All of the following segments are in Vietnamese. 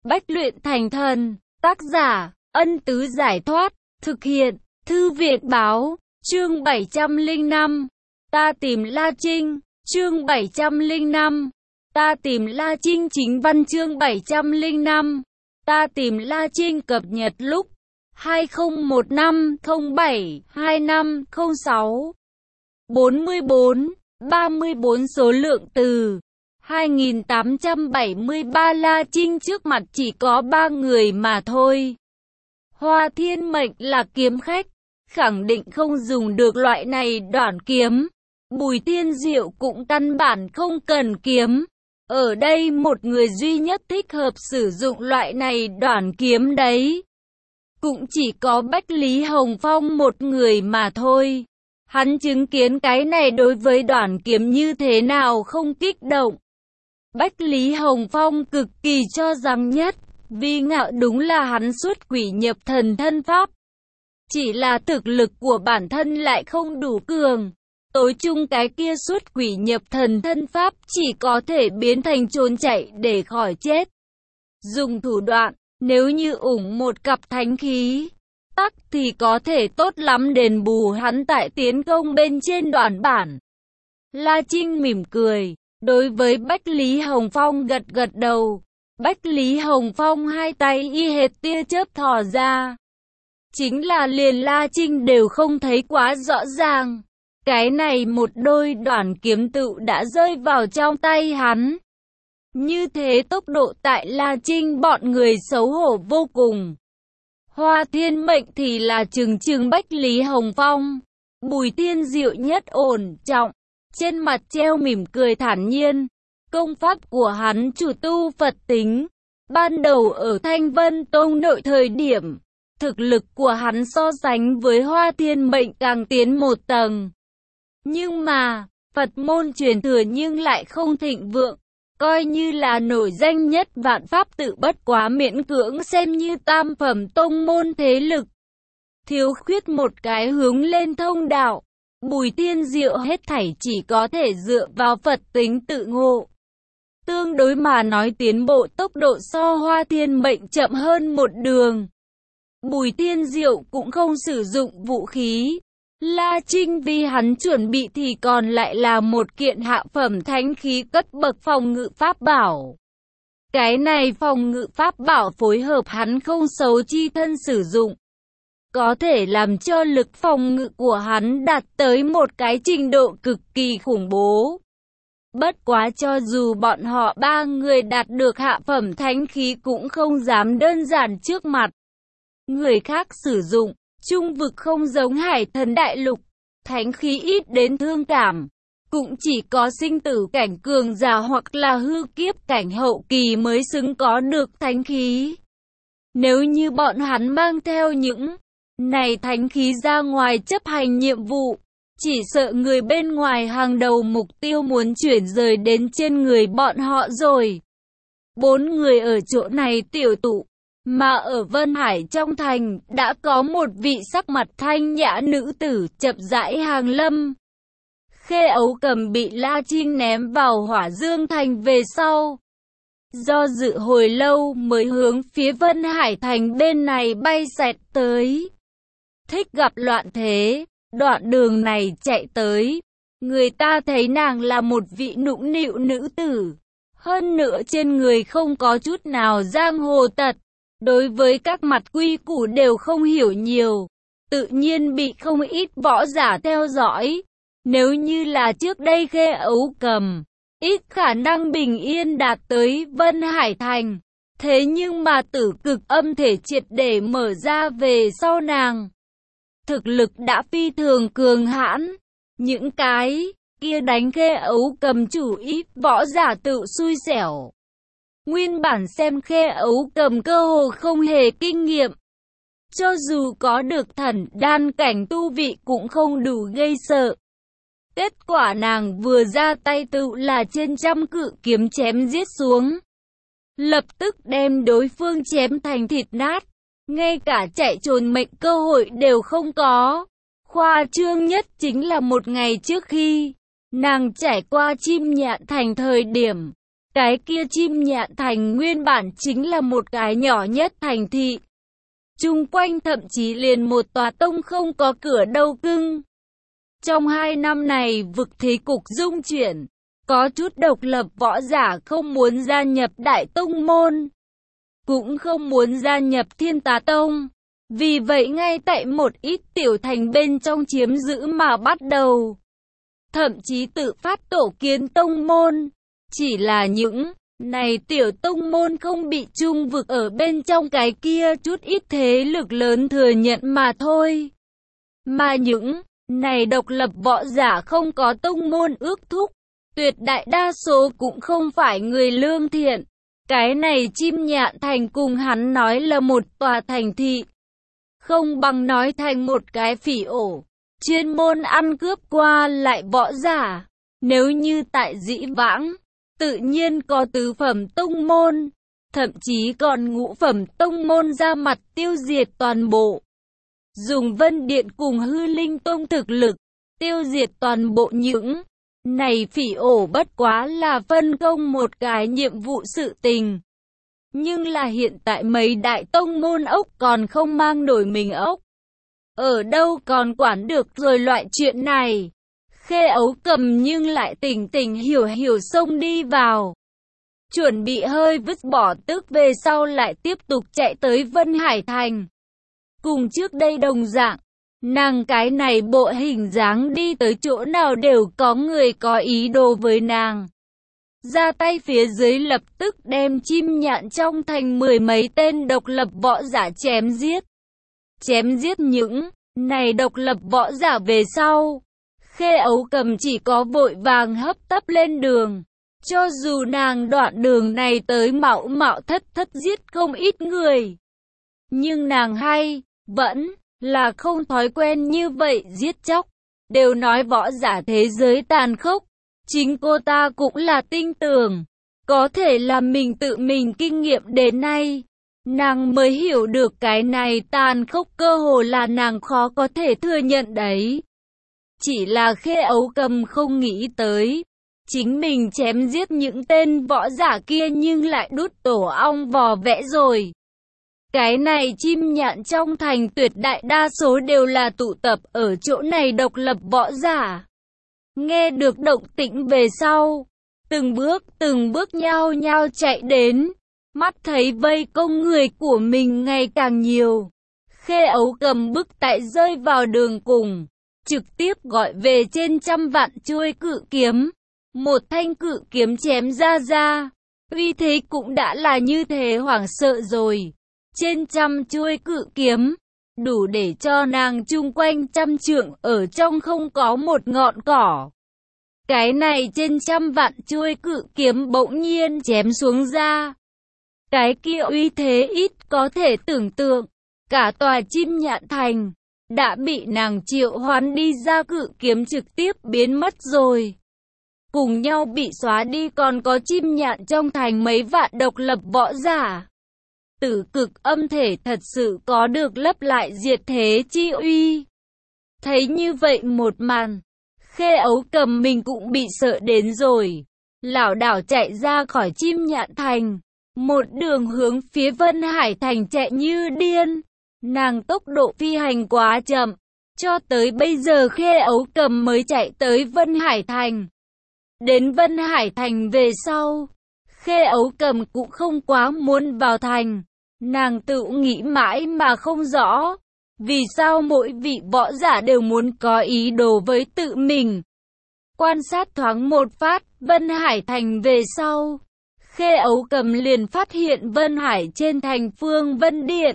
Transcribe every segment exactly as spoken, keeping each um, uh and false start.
Bách luyện thành thần, tác giả, Ân Tứ Giải Thoát, thực hiện, Thư Viện Báo, chương bảy trăm lẻ năm, ta tìm La Trinh, chương bảy trăm lẻ năm, ta tìm La Trinh chính văn chương bảy trăm lẻ năm, ta tìm La Trinh cập nhật lúc hai không một năm không bảy hai năm không sáu, bốn mươi bốn, ba mươi bốn số lượng từ hai nghìn tám trăm bảy mươi ba. La Trinh trước mặt chỉ có ba người mà thôi. Hoa Thiên Mệnh là kiếm khách, khẳng định không dùng được loại này đoạn kiếm. Bùi Tiên Diệu cũng căn bản không cần kiếm. Ở đây một người duy nhất thích hợp sử dụng loại này đoạn kiếm đấy, cũng chỉ có Bách Lý Hồng Phong một người mà thôi. Hắn chứng kiến cái này đối với đoạn kiếm như thế nào không kích động. Bách Lý Hồng Phong cực kỳ cho rằng nhất, vì ngạo đúng là hắn xuất quỷ nhập thần thân pháp. Chỉ là thực lực của bản thân lại không đủ cường. Tối chung cái kia xuất quỷ nhập thần thân pháp chỉ có thể biến thành trốn chạy để khỏi chết. Dùng thủ đoạn, nếu như ủng một cặp thánh khí tắc thì có thể tốt lắm đền bù hắn tại tiến công bên trên đoạn bản. La Trinh mỉm cười, đối với Bách Lý Hồng Phong gật gật đầu. Bách Lý Hồng Phong hai tay y hệt tia chớp thò ra. Chính là liền La Trinh đều không thấy quá rõ ràng. Cái này một đôi đoạn kiếm tự đã rơi vào trong tay hắn. Như thế tốc độ tại La Trinh bọn người xấu hổ vô cùng. Hoa Thiên Mệnh thì là trừng trừng Bách Lý Hồng Phong. Bùi Tiên Diệu nhất ổn trọng, trên mặt treo mỉm cười thản nhiên. Công pháp của hắn chủ tu Phật tính. Ban đầu ở Thanh Vân Tông nội thời điểm, thực lực của hắn so sánh với Hoa Thiên Mệnh càng tiến một tầng. Nhưng mà, Phật môn truyền thừa nhưng lại không thịnh vượng. Coi như là nổi danh nhất vạn pháp tự bất quá miễn cưỡng xem như tam phẩm tông môn thế lực. Thiếu khuyết một cái hướng lên thông đạo. Bùi Tiên Diệu hết thảy chỉ có thể dựa vào Phật tính tự ngộ. Tương đối mà nói tiến bộ tốc độ so Hoa Thiên Mệnh chậm hơn một đường. Bùi Tiên Diệu cũng không sử dụng vũ khí. La Trinh vì hắn chuẩn bị thì còn lại là một kiện hạ phẩm thánh khí cất bậc phòng ngự pháp bảo. Cái này phòng ngự pháp bảo phối hợp hắn không xấu chi thân sử dụng, có thể làm cho lực phòng ngự của hắn đạt tới một cái trình độ cực kỳ khủng bố. Bất quá cho dù bọn họ ba người đạt được hạ phẩm thánh khí cũng không dám đơn giản trước mặt người khác sử dụng. Trung vực không giống Hải Thần Đại Lục, thánh khí ít đến thương cảm, cũng chỉ có sinh tử cảnh cường giả hoặc là hư kiếp cảnh hậu kỳ mới xứng có được thánh khí. Nếu như bọn hắn mang theo những này thánh khí ra ngoài chấp hành nhiệm vụ, chỉ sợ người bên ngoài hàng đầu mục tiêu muốn chuyển rời đến trên người bọn họ rồi. Bốn người ở chỗ này tiểu tụ. Mà ở Vân Hải trong thành, đã có một vị sắc mặt thanh nhã nữ tử chậm rãi hàng lâm. Khê Ấu Cầm bị La Trinh ném vào Hỏa Dương thành về sau. Do dự hồi lâu mới hướng phía Vân Hải thành bên này bay xẹt tới. Thích gặp loạn thế, đoạn đường này chạy tới. Người ta thấy nàng là một vị nũng nịu nữ tử. Hơn nữa trên người không có chút nào giang hồ tật. Đối với các mặt quy củ đều không hiểu nhiều, tự nhiên bị không ít võ giả theo dõi. Nếu như là trước đây Khê Ấu Cầm, ít khả năng bình yên đạt tới Vân Hải Thành. Thế nhưng mà tử cực âm thể triệt để mở ra về sau nàng. Thực lực đã phi thường cường hãn. Những cái kia đánh Khê Ấu Cầm chủ ít võ giả tự xui xẻo. Nguyên bản xem Khê Ấu Cầm cơ hồ không hề kinh nghiệm. Cho dù có được thần đan cảnh tu vị cũng không đủ gây sợ. Kết quả nàng vừa ra tay tự là trên trăm cự kiếm chém giết xuống. Lập tức đem đối phương chém thành thịt nát. Ngay cả chạy trốn mệnh cơ hội đều không có. Khoa trương nhất chính là một ngày trước khi nàng trải qua Chim Nhạn thành thời điểm. Cái kia Chim Nhạn Thành nguyên bản chính là một cái nhỏ nhất thành thị. Chung quanh thậm chí liền một tòa tông không có cửa đâu cưng. Trong hai năm này vực thế cục dung chuyển, có chút độc lập võ giả không muốn gia nhập đại tông môn, cũng không muốn gia nhập Thiên Tà Tông. Vì vậy ngay tại một ít tiểu thành bên trong chiếm giữ mà bắt đầu, thậm chí tự phát tổ kiến tông môn. Chỉ là những này tiểu tông môn không bị chung vực ở bên trong cái kia chút ít thế lực lớn thừa nhận mà thôi. Mà những này độc lập võ giả không có tông môn ước thúc, tuyệt đại đa số cũng không phải người lương thiện. Cái này Chim Nhạn Thành cùng hắn nói là một tòa thành thị, không bằng nói thành một cái phỉ ổ, chuyên môn ăn cướp qua lại võ giả. Nếu như tại dĩ vãng, tự nhiên có tứ phẩm tông môn, thậm chí còn ngũ phẩm tông môn ra mặt tiêu diệt toàn bộ. Dùng Vân Điện cùng Hư Linh Tông thực lực, tiêu diệt toàn bộ những này phỉ ổ bất quá là phân công một cái nhiệm vụ sự tình. Nhưng là hiện tại mấy đại tông môn ốc còn không mang nổi mình ốc. Ở đâu còn quản được rồi loại chuyện này. Khê Ấu Cầm nhưng lại tỉnh tỉnh hiểu hiểu xông đi vào. Chuẩn bị hơi vứt bỏ tức về sau lại tiếp tục chạy tới Vân Hải Thành. Cùng trước đây đồng dạng, nàng cái này bộ hình dáng đi tới chỗ nào đều có người có ý đồ với nàng. Ra tay phía dưới lập tức đem Chim Nhạn trong thành mười mấy tên độc lập võ giả chém giết. Chém giết những này độc lập võ giả về sau, Khê Ấu Cầm chỉ có vội vàng hấp tấp lên đường. Cho dù nàng đoạn đường này tới mạo mạo thất thất giết không ít người, nhưng nàng hay vẫn là không thói quen như vậy giết chóc. Đều nói võ giả thế giới tàn khốc, chính cô ta cũng là tin tưởng. Có thể là mình tự mình kinh nghiệm đến nay, nàng mới hiểu được cái này tàn khốc cơ hồ là nàng khó có thể thừa nhận đấy. Chỉ là Khê Ấu Cầm không nghĩ tới, chính mình chém giết những tên võ giả kia nhưng lại đút tổ ong vò vẽ rồi. Cái này Chim Nhạn trong thành tuyệt đại đa số đều là tụ tập ở chỗ này độc lập võ giả. Nghe được động tĩnh về sau, từng bước từng bước nhao nhao chạy đến, mắt thấy vây công người của mình ngày càng nhiều. Khê Ấu Cầm bức tại rơi vào đường cùng, trực tiếp gọi về trên trăm vạn chuôi cự kiếm. Một thanh cự kiếm chém ra ra, uy thế cũng đã là như thế hoảng sợ rồi. Trên trăm chuôi cự kiếm, đủ để cho nàng chung quanh trăm trượng ở trong không có một ngọn cỏ. Cái này trên trăm vạn chuôi cự kiếm bỗng nhiên chém xuống ra. Cái kia uy thế ít có thể tưởng tượng, cả tòa Chim Nhạn Thành đã bị nàng triệu hoán đi ra cự kiếm trực tiếp biến mất rồi. Cùng nhau bị xóa đi còn có Chim Nhạn trong thành mấy vạn độc lập võ giả. Tử cực âm thể thật sự có được lấp lại diệt thế chi uy. Thấy như vậy một màn, Khê Ấu Cầm mình cũng bị sợ đến rồi. Lảo đảo chạy ra khỏi Chim Nhạn Thành, một đường hướng phía Vân Hải Thành chạy như điên. Nàng tốc độ phi hành quá chậm, cho tới bây giờ Khê Ấu Cầm mới chạy tới Vân Hải Thành. Đến Vân Hải Thành về sau, Khê Ấu Cầm cũng không quá muốn vào thành. Nàng tự nghĩ mãi mà không rõ, vì sao mỗi vị võ giả đều muốn có ý đồ với tự mình. Quan sát thoáng một phát Vân Hải Thành về sau, Khê Ấu Cầm liền phát hiện Vân Hải trên thành Phương Vân Điện.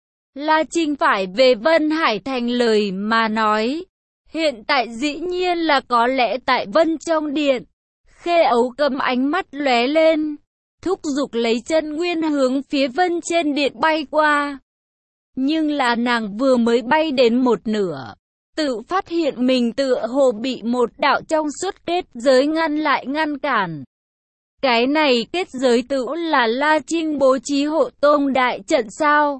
La Trinh phải về Vân Hải Thành lời mà nói, hiện tại dĩ nhiên là có lẽ tại Vân trong điện. Khê Ấu Cầm ánh mắt lóe lên, thúc giục lấy chân nguyên hướng phía Vân trên điện bay qua. Nhưng là nàng vừa mới bay đến một nửa, tự phát hiện mình tựa hồ bị một đạo trong suốt kết giới ngăn lại ngăn cản. Cái này kết giới tự là La Trinh bố trí hộ tông đại trận sao?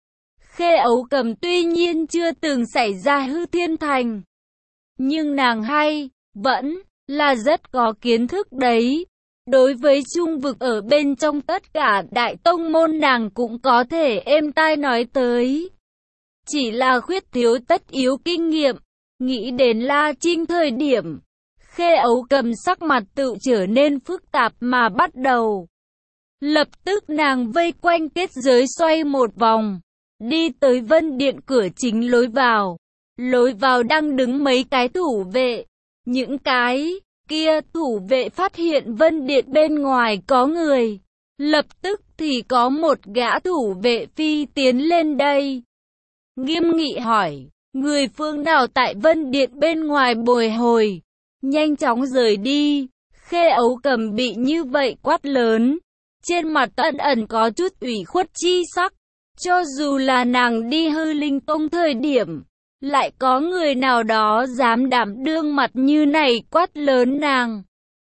Khê Ấu Cầm tuy nhiên chưa từng xảy ra hư thiên thành, nhưng nàng hay vẫn là rất có kiến thức đấy. Đối với trung vực ở bên trong tất cả đại tông môn nàng cũng có thể êm tai nói tới. Chỉ là khuyết thiếu tất yếu kinh nghiệm. Nghĩ đến La Trinh thời điểm, Khê Ấu Cầm sắc mặt tự trở nên phức tạp mà bắt đầu. Lập tức nàng vây quanh kết giới xoay một vòng, đi tới Vân Điện cửa chính lối vào. Lối vào đang đứng mấy cái thủ vệ. Những cái kia thủ vệ phát hiện Vân Điện bên ngoài có người. Lập tức thì có một gã thủ vệ phi tiến lên đây. Nghiêm nghị hỏi, người phương nào tại Vân Điện bên ngoài bồi hồi, nhanh chóng rời đi. Khê Ấu Cầm bị như vậy quát lớn, trên mặt ẩn ẩn có chút ủy khuất chi sắc. Cho dù là nàng đi Hư Linh Tông thời điểm, lại có người nào đó dám đảm đương mặt như này quát lớn nàng.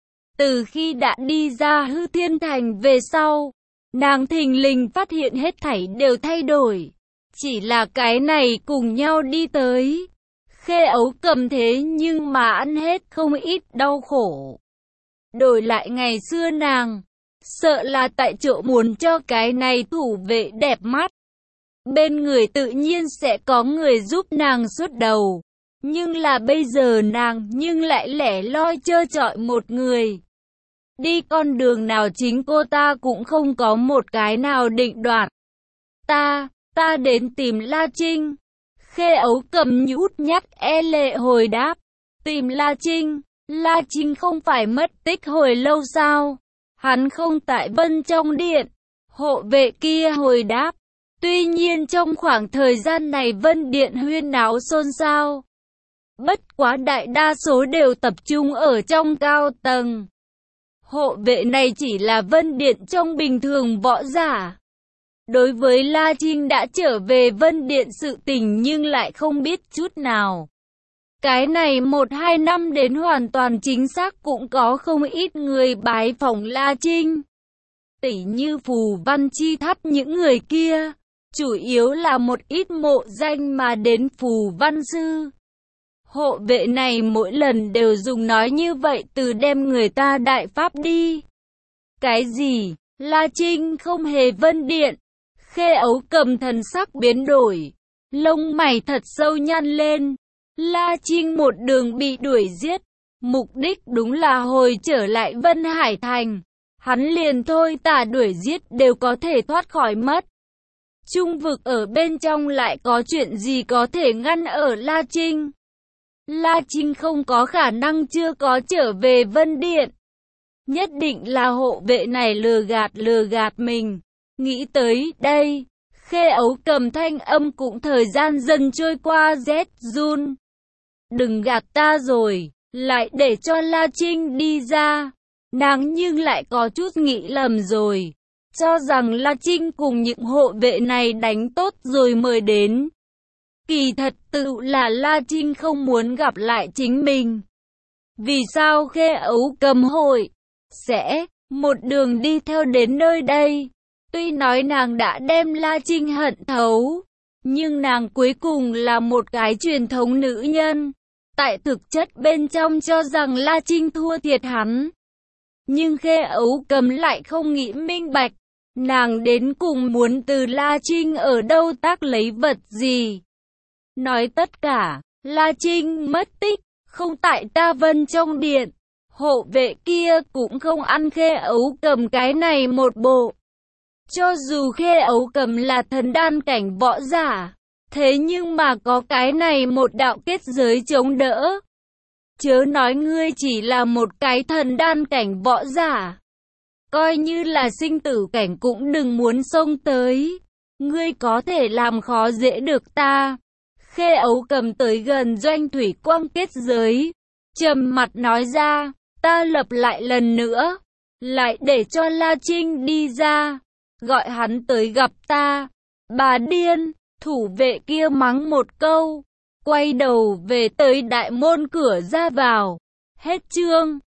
Từ khi đã đi ra Hư Thiên Thành về sau, nàng thình lình phát hiện hết thảy đều thay đổi. Chỉ là cái này cùng nhau đi tới. Khê Ấu Cầm thế nhưng mà ăn hết không ít đau khổ. Đổi lại ngày xưa nàng, sợ là tại chỗ muốn cho cái này thủ vệ đẹp mắt. Bên người tự nhiên sẽ có người giúp nàng suốt đầu. Nhưng là bây giờ nàng nhưng lại lẻ loi trơ trọi một người. Đi con đường nào chính cô ta cũng không có một cái nào định đoạt. Ta, ta đến tìm La Trinh. Khê Ấu Cầm nhút nhát e lệ hồi đáp. Tìm La Trinh, La Trinh không phải mất tích hồi lâu sao? Hắn không tại Vân trong điện. Hộ vệ kia hồi đáp. Tuy nhiên trong khoảng thời gian này Vân Điện huyên náo xôn xao. Bất quá đại đa số đều tập trung ở trong cao tầng. Hộ vệ này chỉ là Vân Điện trong bình thường võ giả. Đối với La Trinh đã trở về Vân Điện sự tình nhưng lại không biết chút nào. Cái này một hai năm đến hoàn toàn chính xác cũng có không ít người bái phỏng La Trinh. Tỉ như Phù Văn Chi Tháp những người kia, chủ yếu là một ít mộ danh mà đến Phù Văn Sư. Hộ vệ này mỗi lần đều dùng nói như vậy từ đem người ta đại pháp đi. Cái gì? La Trinh không hề Vân Điện. Khê Ấu Cầm thần sắc biến đổi, lông mày thật sâu nhăn lên. La Trinh một đường bị đuổi giết, mục đích đúng là hồi trở lại Vân Hải Thành. Hắn liền thôi tả đuổi giết đều có thể thoát khỏi mất. Trung vực ở bên trong lại có chuyện gì có thể ngăn ở La Trinh? La Trinh không có khả năng chưa có trở về Vân Điện. Nhất định là hộ vệ này lừa gạt lừa gạt mình. Nghĩ tới đây, Khê Ấu Cầm thanh âm cũng thời gian dần trôi qua rét run. Đừng gạt ta rồi, lại để cho La Trinh đi ra. Nàng nhưng lại có chút nghĩ lầm rồi. Cho rằng La Trinh cùng những hộ vệ này đánh tốt rồi mời đến. Kỳ thật tự là La Trinh không muốn gặp lại chính mình. Vì sao Khê Ấu Cầm hội sẽ một đường đi theo đến nơi đây? Tuy nói nàng đã đem La Trinh hận thấu, nhưng nàng cuối cùng là một cái truyền thống nữ nhân. Tại thực chất bên trong cho rằng La Trinh thua thiệt hắn. Nhưng Khê Ấu Cầm lại không nghĩ minh bạch. Nàng đến cùng muốn từ La Trinh ở đâu tác lấy vật gì? Nói tất cả, La Trinh mất tích, không tại Ta Vân trong điện. Hộ vệ kia cũng không ăn Khê Ấu Cầm cái này một bộ. Cho dù Khê Ấu Cầm là thần đan cảnh võ giả, thế nhưng mà có cái này một đạo kết giới chống đỡ. Chớ nói ngươi chỉ là một cái thần đan cảnh võ giả. Coi như là sinh tử cảnh cũng đừng muốn xông tới. Ngươi có thể làm khó dễ được ta. Khê Ấu Cầm tới gần doanh thủy quang kết giới, trầm mặt nói ra, ta lập lại lần nữa, lại để cho La Trinh đi ra, gọi hắn tới gặp ta. Bà điên, thủ vệ kia mắng một câu, quay đầu về tới đại môn cửa ra vào. Hết chương.